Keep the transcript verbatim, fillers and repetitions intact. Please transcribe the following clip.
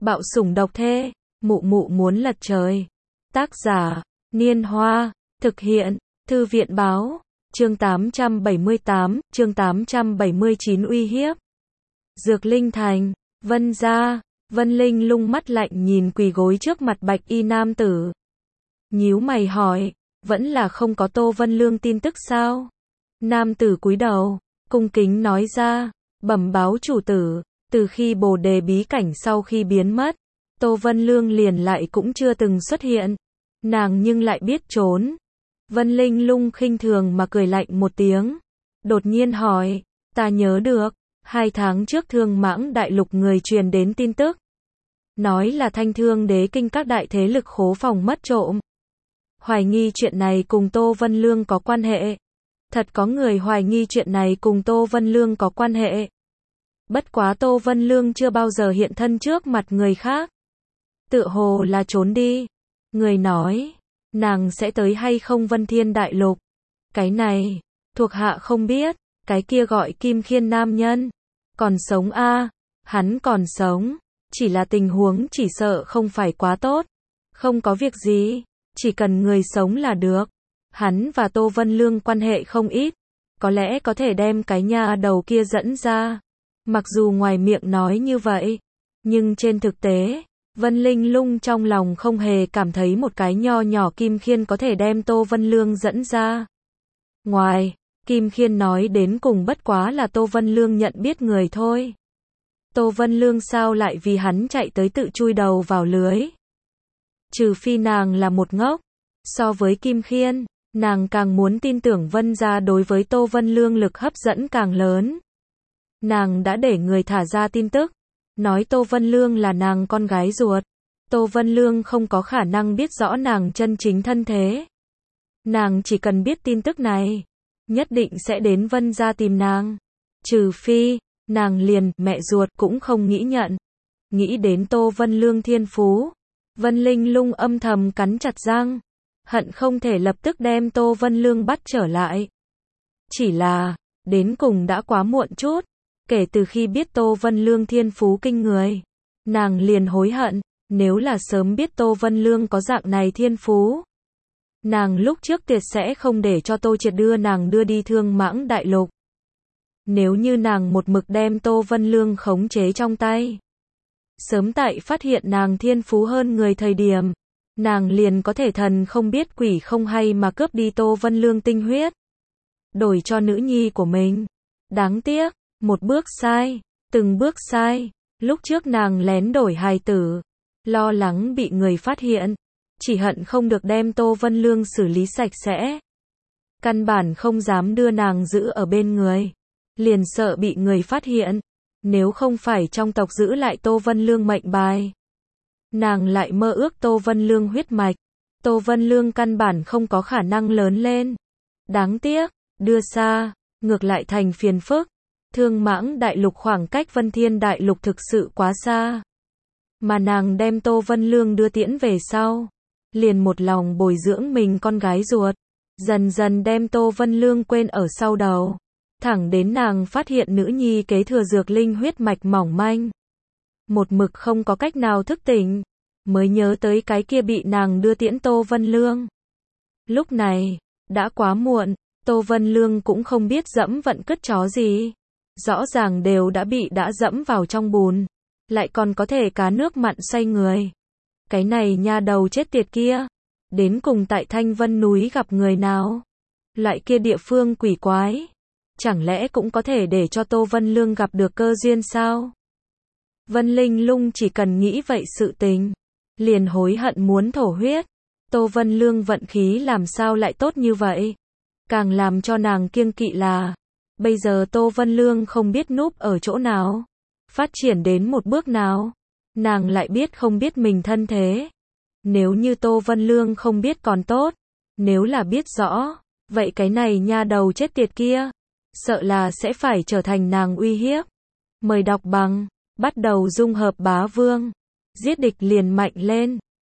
Bạo sủng độc thê, mụ mụ muốn lật trời. Tác giả, Niên Hoa, thực hiện, Thư viện Báo, chương tám trăm bảy mươi tám, chương tám trăm bảy mươi chín uy hiếp. Dược Linh Thành, Vân gia, Vân Linh lung mắt lạnh nhìn quỳ gối trước mặt bạch y nam tử. Nhíu mày hỏi, vẫn là không có Tô Vân Lương tin tức sao? Nam tử cúi đầu, cung kính nói ra, bẩm báo chủ tử, từ khi Bồ Đề bí cảnh sau khi biến mất, Tô Vân Lương liền lại cũng chưa từng xuất hiện. Nàng nhưng lại biết trốn. Vân Linh lung khinh thường mà cười lạnh một tiếng. Đột nhiên hỏi, ta nhớ được, hai tháng trước Thương Mãng đại lục người truyền đến tin tức. Nói là Thanh Thương đế kinh các đại thế lực khố phòng mất trộm. Hoài nghi chuyện này cùng Tô Vân Lương có quan hệ. Thật có người hoài nghi chuyện này cùng Tô Vân Lương có quan hệ. Bất quá Tô Vân Lương chưa bao giờ hiện thân trước mặt người khác. Tựa hồ là trốn đi. Người nói, nàng sẽ tới hay không Vân Thiên đại lục. Cái này, thuộc hạ không biết, cái kia gọi Kim Khiên nam nhân. Còn sống a à, hắn còn sống, chỉ là tình huống chỉ sợ không phải quá tốt. Không có việc gì, chỉ cần người sống là được. Hắn và Tô Vân Lương quan hệ không ít, có lẽ có thể đem cái nha đầu kia dẫn ra. Mặc dù ngoài miệng nói như vậy, nhưng trên thực tế, Vân Linh lung trong lòng không hề cảm thấy một cái nho nhỏ Kim Khiên có thể đem Tô Vân Lương dẫn ra. Ngoài, Kim Khiên nói đến cùng bất quá là Tô Vân Lương nhận biết người thôi. Tô Vân Lương sao lại vì hắn chạy tới tự chui đầu vào lưới. Trừ phi nàng là một ngốc. So với Kim Khiên, nàng càng muốn tin tưởng Vân gia đối với Tô Vân Lương lực hấp dẫn càng lớn. Nàng đã để người thả ra tin tức, nói Tô Vân Lương là nàng con gái ruột. Tô Vân Lương không có khả năng biết rõ nàng chân chính thân thế. Nàng chỉ cần biết tin tức này, nhất định sẽ đến Vân gia tìm nàng. Trừ phi, nàng liền, mẹ ruột cũng không nghĩ nhận. Nghĩ đến Tô Vân Lương thiên phú, Vân Linh lung âm thầm cắn chặt răng, hận không thể lập tức đem Tô Vân Lương bắt trở lại. Chỉ là, đến cùng đã quá muộn chút. Kể từ khi biết Tô Vân Lương thiên phú kinh người, nàng liền hối hận, nếu là sớm biết Tô Vân Lương có dạng này thiên phú. Nàng lúc trước tuyệt sẽ không để cho Tô Triệt đưa nàng đưa đi Thương Mãng đại lục. Nếu như nàng một mực đem Tô Vân Lương khống chế trong tay, sớm tại phát hiện nàng thiên phú hơn người thời điểm, nàng liền có thể thần không biết quỷ không hay mà cướp đi Tô Vân Lương tinh huyết, đổi cho nữ nhi của mình. Đáng tiếc, một bước sai, từng bước sai, lúc trước nàng lén đổi hài tử, lo lắng bị người phát hiện, chỉ hận không được đem Tô Vân Lương xử lý sạch sẽ. Căn bản không dám đưa nàng giữ ở bên người, liền sợ bị người phát hiện, nếu không phải trong tộc giữ lại Tô Vân Lương mệnh bài. Nàng lại mơ ước Tô Vân Lương huyết mạch, Tô Vân Lương căn bản không có khả năng lớn lên. Đáng tiếc, đưa xa, ngược lại thành phiền phức. Thương Mãng đại lục khoảng cách Vân Thiên đại lục thực sự quá xa. Mà nàng đem Tô Vân Lương đưa tiễn về sau, liền một lòng bồi dưỡng mình con gái ruột, dần dần đem Tô Vân Lương quên ở sau đầu. Thẳng đến nàng phát hiện nữ nhi kế thừa dược linh huyết mạch mỏng manh, một mực không có cách nào thức tỉnh, mới nhớ tới cái kia bị nàng đưa tiễn Tô Vân Lương. Lúc này, đã quá muộn, Tô Vân Lương cũng không biết dẫm vận cứt chó gì. Rõ ràng đều đã bị đã dẫm vào trong bùn, lại còn có thể cá nước mặn xoay người. Cái này nha đầu chết tiệt kia, đến cùng tại Thanh Vân núi gặp người nào? Loại kia địa phương quỷ quái, chẳng lẽ cũng có thể để cho Tô Vân Lương gặp được cơ duyên sao? Vân Linh lung chỉ cần nghĩ vậy sự tình, liền hối hận muốn thổ huyết. Tô Vân Lương vận khí làm sao lại tốt như vậy? Càng làm cho nàng kiêng kỵ là, bây giờ Tô Vân Lương không biết núp ở chỗ nào, phát triển đến một bước nào, nàng lại biết không biết mình thân thế. Nếu như Tô Vân Lương không biết còn tốt, nếu là biết rõ, vậy cái này nha đầu chết tiệt kia, sợ là sẽ phải trở thành nàng uy hiếp. Mời đọc bằng, bắt đầu dung hợp bá vương, giết địch liền mạnh lên.